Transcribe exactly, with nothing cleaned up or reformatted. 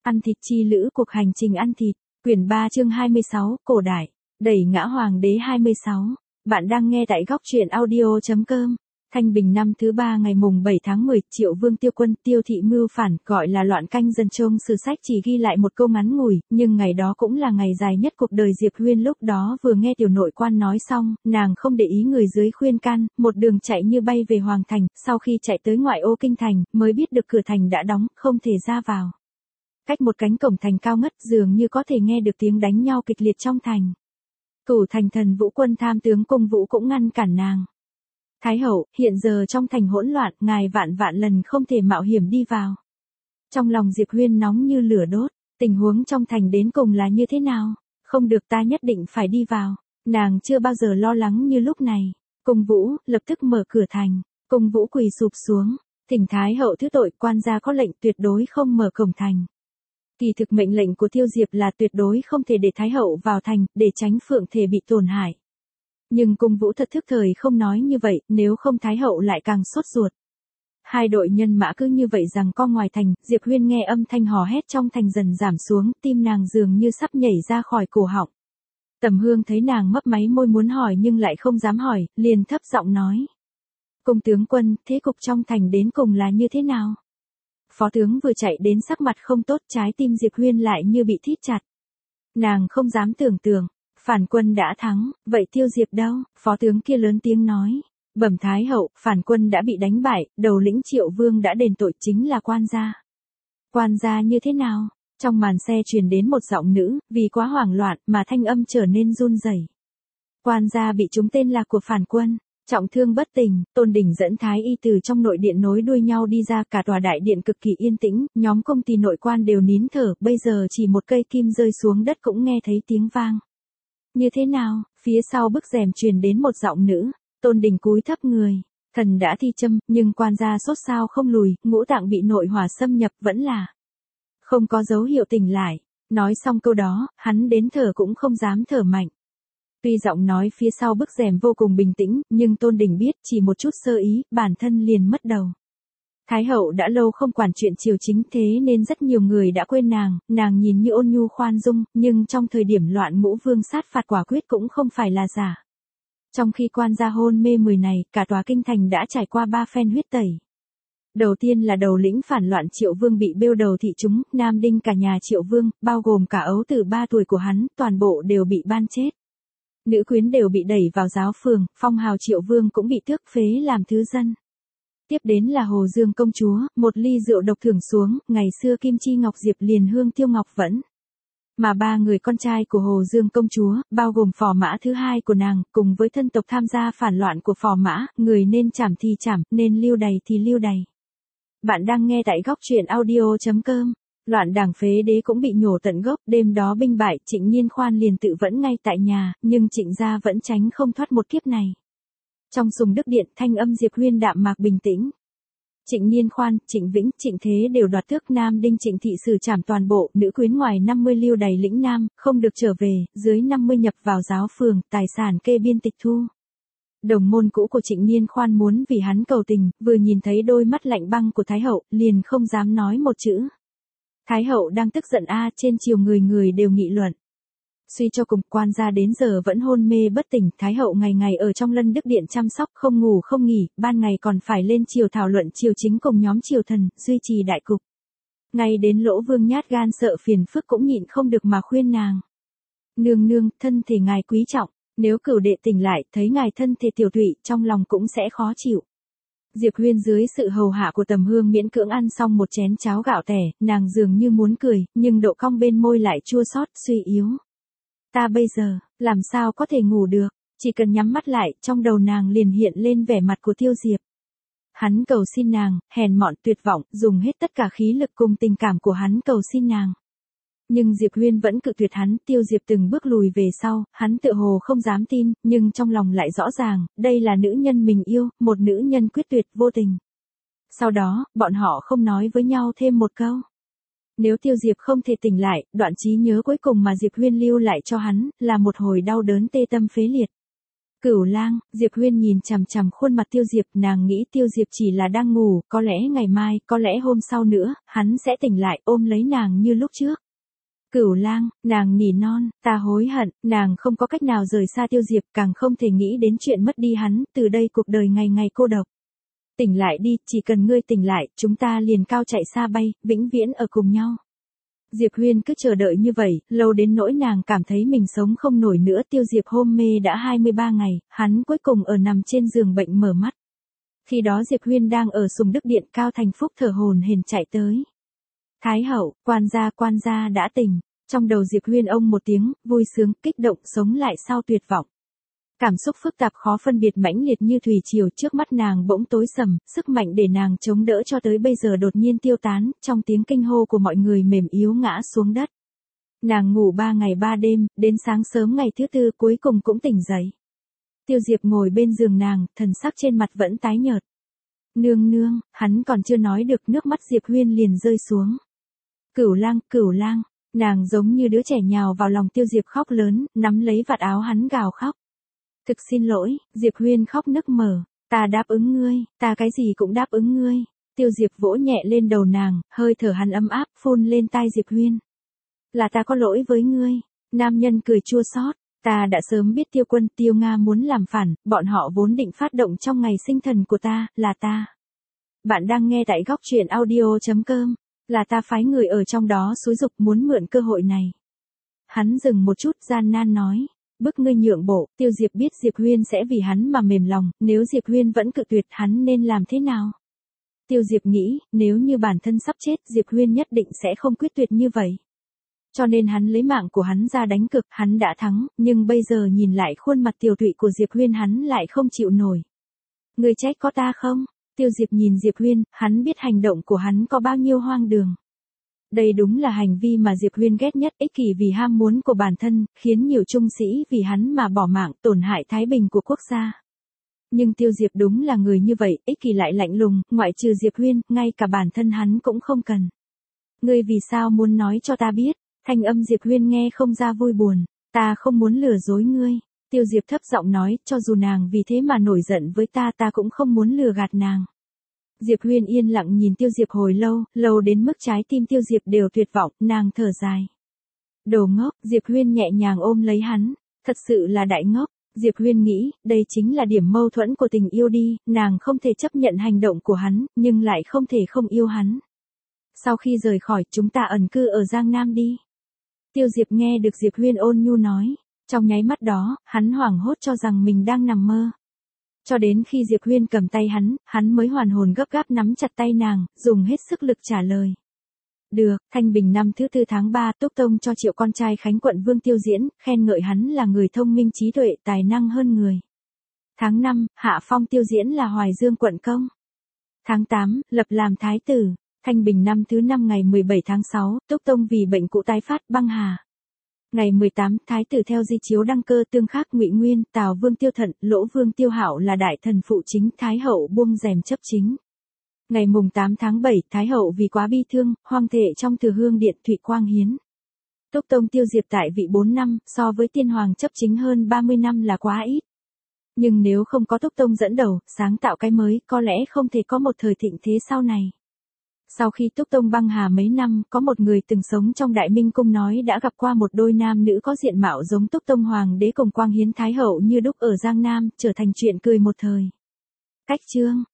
Ăn thịt chi lữ cuộc hành trình ăn thịt, quyển ba chương hai mươi sáu, cổ đại, đẩy ngã hoàng đế hai mươi sáu. Bạn đang nghe tại góc truyện audio.com. Thanh Bình năm thứ ba ngày mùng bảy tháng mười, Triệu Vương tiêu quân, Tiêu thị mưu phản, gọi là loạn canh dân trông sử sách chỉ ghi lại một câu ngắn ngủi, nhưng ngày đó cũng là ngày dài nhất cuộc đời Diệp Huyên. Lúc đó vừa nghe tiểu nội quan nói xong, nàng không để ý người dưới khuyên can, một đường chạy như bay về Hoàng Thành, sau khi chạy tới ngoại ô kinh thành, mới biết được cửa thành đã đóng, không thể ra vào. Cách một cánh cổng thành cao ngất, dường như có thể nghe được tiếng đánh nhau kịch liệt trong thành. Thủ thành thần Vũ quân tham tướng Cung Vũ cũng ngăn cản nàng. Thái hậu, hiện giờ trong thành hỗn loạn, ngài vạn vạn lần không thể mạo hiểm đi vào. Trong lòng Diệp Huyên nóng như lửa đốt, tình huống trong thành đến cùng là như thế nào? Không được, ta nhất định phải đi vào. Nàng chưa bao giờ lo lắng như lúc này. Cung Vũ, lập tức mở cửa thành. Cung Vũ quỳ sụp xuống, thỉnh Thái hậu thứ tội, quan gia có lệnh tuyệt đối không mở cổng thành. Kỳ thực mệnh lệnh của Tiêu Diệp là tuyệt đối không thể để Thái hậu vào thành, để tránh phượng thể bị tổn hại. Nhưng Cung Vũ thật thức thời không nói như vậy, nếu không Thái hậu lại càng sốt ruột. Hai đội nhân mã cứ như vậy rằng co ngoài thành, Diệp Huyên nghe âm thanh hò hét trong thành dần giảm xuống, tim nàng dường như sắp nhảy ra khỏi cổ họng. Tầm Hương thấy nàng mấp máy môi muốn hỏi nhưng lại không dám hỏi, liền thấp giọng nói. Cung tướng quân, thế cục trong thành đến cùng là như thế nào? Phó tướng vừa chạy đến sắc mặt không tốt, trái tim Diệp Huyên lại như bị thít chặt. Nàng không dám tưởng tượng, phản quân đã thắng, vậy Tiêu Diệp đâu? Phó tướng kia lớn tiếng nói. Bẩm Thái hậu, phản quân đã bị đánh bại, đầu lĩnh Triệu Vương đã đền tội, chính là quan gia. Quan gia như thế nào? Trong màn xe truyền đến một giọng nữ, vì quá hoảng loạn mà thanh âm trở nên run rẩy. Quan gia bị trúng tên là của phản quân. Trọng thương bất tỉnh, Tôn Đình dẫn Thái y từ trong nội điện nối đuôi nhau đi ra, cả tòa đại điện cực kỳ yên tĩnh, nhóm công ty nội quan đều nín thở, bây giờ chỉ một cây kim rơi xuống đất cũng nghe thấy tiếng vang. Như thế nào? Phía sau bức rèm truyền đến một giọng nữ. Tôn Đình cúi thấp người, thần đã thi châm, nhưng quan gia sốt sao không lùi, ngũ tạng bị nội hỏa xâm nhập, vẫn là không có dấu hiệu tỉnh lại. Nói xong câu đó, hắn đến thở cũng không dám thở mạnh. Tuy giọng nói phía sau bức rèm vô cùng bình tĩnh, nhưng Tôn Đình biết chỉ một chút sơ ý, bản thân liền mất đầu. Thái hậu đã lâu không quản chuyện triều chính, thế nên rất nhiều người đã quên nàng, nàng nhìn như ôn nhu khoan dung, nhưng trong thời điểm loạn Ngũ Vương sát phạt quả quyết cũng không phải là giả. Trong khi quan gia hôn mê mười này, cả tòa kinh thành đã trải qua ba phen huyết tẩy. Đầu tiên là đầu lĩnh phản loạn Triệu Vương bị bêu đầu thị chúng, nam đinh cả nhà Triệu Vương, bao gồm cả ấu tử ba tuổi của hắn, toàn bộ đều bị ban chết. Nữ quyến đều bị đẩy vào giáo phường, phong hào Triệu Vương cũng bị tước phế làm thứ dân. Tiếp đến là Hồ Dương công chúa, một ly rượu độc thưởng xuống, ngày xưa Kim Chi Ngọc Diệp liền hương tiêu ngọc vẫn. Mà ba người con trai của Hồ Dương công chúa, bao gồm phò mã thứ hai của nàng, cùng với thân tộc tham gia phản loạn của phò mã, người nên trảm thì trảm, nên lưu đày thì lưu đày. Bạn đang nghe tại góc truyện audio.com. Loạn đảng phế đế cũng bị nhổ tận gốc, đêm đó binh bại, Trịnh Nhiên Khoan liền tự vẫn ngay tại nhà, nhưng Trịnh gia vẫn tránh không thoát một kiếp này. Trong sùng đức điện, thanh âm Diệp Huyên đạm mạc bình tĩnh. Trịnh Nhiên Khoan, Trịnh Vĩnh, Trịnh Thế đều đoạt tước, nam đinh Trịnh thị xử trảm toàn bộ, nữ quyến ngoài năm mươi lưu đày lĩnh nam, không được trở về, dưới năm mươi nhập vào giáo phường, tài sản kê biên tịch thu. Đồng môn cũ của Trịnh Nhiên Khoan muốn vì hắn cầu tình, vừa nhìn thấy đôi mắt lạnh băng của Thái hậu, liền không dám nói một chữ. Thái hậu đang tức giận a, trên triều người người đều nghị luận. Suy cho cùng, quan gia đến giờ vẫn hôn mê bất tỉnh, Thái hậu ngày ngày ở trong Lân Đức Điện chăm sóc không ngủ không nghỉ, ban ngày còn phải lên triều thảo luận triều chính cùng nhóm triều thần, duy trì đại cục. Ngay đến Lỗ Vương nhát gan sợ phiền phức cũng nhịn không được mà khuyên nàng. Nương nương, thân thể ngài quý trọng, nếu cửu đệ tỉnh lại, thấy ngài thân thể tiểu thụy, trong lòng cũng sẽ khó chịu. Diệp Huyên dưới sự hầu hạ của Tầm Hương miễn cưỡng ăn xong một chén cháo gạo tẻ, nàng dường như muốn cười, nhưng độ cong bên môi lại chua xót, suy yếu. Ta bây giờ, làm sao có thể ngủ được, chỉ cần nhắm mắt lại, trong đầu nàng liền hiện lên vẻ mặt của Tiêu Diệp. Hắn cầu xin nàng, hèn mọn tuyệt vọng, dùng hết tất cả khí lực cùng tình cảm của hắn cầu xin nàng. Nhưng Diệp Huyên vẫn cự tuyệt hắn, Tiêu Diệp từng bước lùi về sau, hắn tựa hồ không dám tin, nhưng trong lòng lại rõ ràng, đây là nữ nhân mình yêu, một nữ nhân quyết tuyệt vô tình. Sau đó, bọn họ không nói với nhau thêm một câu. Nếu Tiêu Diệp không thể tỉnh lại, đoạn trí nhớ cuối cùng mà Diệp Huyên lưu lại cho hắn, là một hồi đau đớn tê tâm phế liệt. Cửu Lang, Diệp Huyên nhìn chằm chằm khuôn mặt Tiêu Diệp, nàng nghĩ Tiêu Diệp chỉ là đang ngủ, có lẽ ngày mai, có lẽ hôm sau nữa, hắn sẽ tỉnh lại ôm lấy nàng như lúc trước. Cửu Lang, nàng nỉ non, ta hối hận, nàng không có cách nào rời xa Tiêu Diệp, càng không thể nghĩ đến chuyện mất đi hắn, từ đây cuộc đời ngày ngày cô độc. Tỉnh lại đi, chỉ cần ngươi tỉnh lại, chúng ta liền cao chạy xa bay, vĩnh viễn ở cùng nhau. Diệp Huyên cứ chờ đợi như vậy, lâu đến nỗi nàng cảm thấy mình sống không nổi nữa. Tiêu Diệp hôn mê đã hai mươi ba ngày, hắn cuối cùng ở nằm trên giường bệnh mở mắt. Khi đó Diệp Huyên đang ở Sùng Đức Điện, Cao Thành Phúc thở hổn hển chạy tới. Thái hậu, quan gia quan gia đã tỉnh. Trong đầu Diệp Huyên ông một tiếng, vui sướng, kích động, sống lại sau tuyệt vọng. Cảm xúc phức tạp khó phân biệt mãnh liệt như thủy triều, trước mắt nàng bỗng tối sầm, sức mạnh để nàng chống đỡ cho tới bây giờ đột nhiên tiêu tán, trong tiếng kinh hô của mọi người mềm yếu ngã xuống đất. Nàng ngủ ba ngày ba đêm, đến sáng sớm ngày thứ tư cuối cùng cũng tỉnh dậy. Tiêu Diệp ngồi bên giường nàng, thần sắc trên mặt vẫn tái nhợt. Nương nương, hắn còn chưa nói được, nước mắt Diệp Huyên liền rơi xuống. Cửu Lang, Cửu Lang, nàng giống như đứa trẻ nhào vào lòng Tiêu Diệp khóc lớn, nắm lấy vạt áo hắn gào khóc. Thực xin lỗi, Diệp Huyên khóc nức nở, ta đáp ứng ngươi, ta cái gì cũng đáp ứng ngươi. Tiêu Diệp vỗ nhẹ lên đầu nàng, hơi thở hắn ấm áp phun lên tai Diệp Huyên. Là ta có lỗi với ngươi. Nam nhân cười chua xót, ta đã sớm biết Tiêu Quân, Tiêu Nga muốn làm phản, bọn họ vốn định phát động trong ngày sinh thần của ta, là ta. Bạn đang nghe tại góc truyện audio chấm com, là ta phái người ở trong đó xúi giục muốn mượn cơ hội này. Hắn dừng một chút gian nan nói. Bức ngươi nhượng bộ. Tiêu Diệp biết Diệp Huyên sẽ vì hắn mà mềm lòng, nếu Diệp Huyên vẫn cự tuyệt hắn nên làm thế nào? Tiêu Diệp nghĩ, nếu như bản thân sắp chết, Diệp Huyên nhất định sẽ không quyết tuyệt như vậy. Cho nên hắn lấy mạng của hắn ra đánh cược, hắn đã thắng, nhưng bây giờ nhìn lại khuôn mặt tiều tụy của Diệp Huyên hắn lại không chịu nổi. Ngươi trách có ta không? Tiêu Diệp nhìn Diệp Huyên, hắn biết hành động của hắn có bao nhiêu hoang đường. Đây đúng là hành vi mà Diệp Huyên ghét nhất, ích kỷ vì ham muốn của bản thân, khiến nhiều trung sĩ vì hắn mà bỏ mạng, tổn hại thái bình của quốc gia. Nhưng Tiêu Diệp đúng là người như vậy, ích kỷ lại lạnh lùng, ngoại trừ Diệp Huyên, ngay cả bản thân hắn cũng không cần. Ngươi vì sao muốn nói cho ta biết? Thanh âm Diệp Huyên nghe không ra vui buồn. Ta không muốn lừa dối ngươi. Tiêu Diệp thấp giọng nói, cho dù nàng vì thế mà nổi giận với ta, ta cũng không muốn lừa gạt nàng. Diệp Huyên yên lặng nhìn Tiêu Diệp hồi lâu, lâu đến mức trái tim Tiêu Diệp đều tuyệt vọng, nàng thở dài. Đồ ngốc, Diệp Huyên nhẹ nhàng ôm lấy hắn, thật sự là đại ngốc. Diệp Huyên nghĩ, đây chính là điểm mâu thuẫn của tình yêu đi, nàng không thể chấp nhận hành động của hắn, nhưng lại không thể không yêu hắn. Sau khi rời khỏi, chúng ta ẩn cư ở Giang Nam đi. Tiêu Diệp nghe được Diệp Huyên ôn nhu nói, trong nháy mắt đó, hắn hoảng hốt cho rằng mình đang nằm mơ. Cho đến khi Diệp Huyên cầm tay hắn, hắn mới hoàn hồn gấp gáp nắm chặt tay nàng, dùng hết sức lực trả lời. Được, Thanh Bình năm thứ tư tháng ba, Túc Tông cho triệu con trai Khánh quận Vương Tiêu Diễn, khen ngợi hắn là người thông minh trí tuệ, tài năng hơn người. Tháng năm, hạ phong Tiêu Diễn là Hoài Dương quận công. Tháng tám, lập làm thái tử. Thanh Bình năm thứ năm ngày mười bảy tháng sáu, Túc Tông vì bệnh cũ tái phát băng hà. Ngày mười tám, thái tử theo di chiếu đăng cơ, tương khắc Ngụy Nguyên, Tào Vương Tiêu Thận, Lỗ Vương Tiêu Hạo là đại thần phụ chính, thái hậu buông rèm chấp chính. Ngày mùng tám tháng bảy, thái hậu vì quá bi thương, hoang thể trong Thừa Hương điện Thụy Quang hiến. Túc Tông Tiêu Diệp tại vị bốn năm, so với tiên hoàng chấp chính hơn ba mươi năm là quá ít. Nhưng nếu không có Túc Tông dẫn đầu, sáng tạo cái mới, có lẽ không thể có một thời thịnh thế sau này. Sau khi Túc Tông băng hà mấy năm, có một người từng sống trong Đại Minh Cung nói đã gặp qua một đôi nam nữ có diện mạo giống Túc Tông Hoàng đế cùng Quang Hiến Thái hậu như đúc ở Giang Nam, trở thành chuyện cười một thời. Cách chương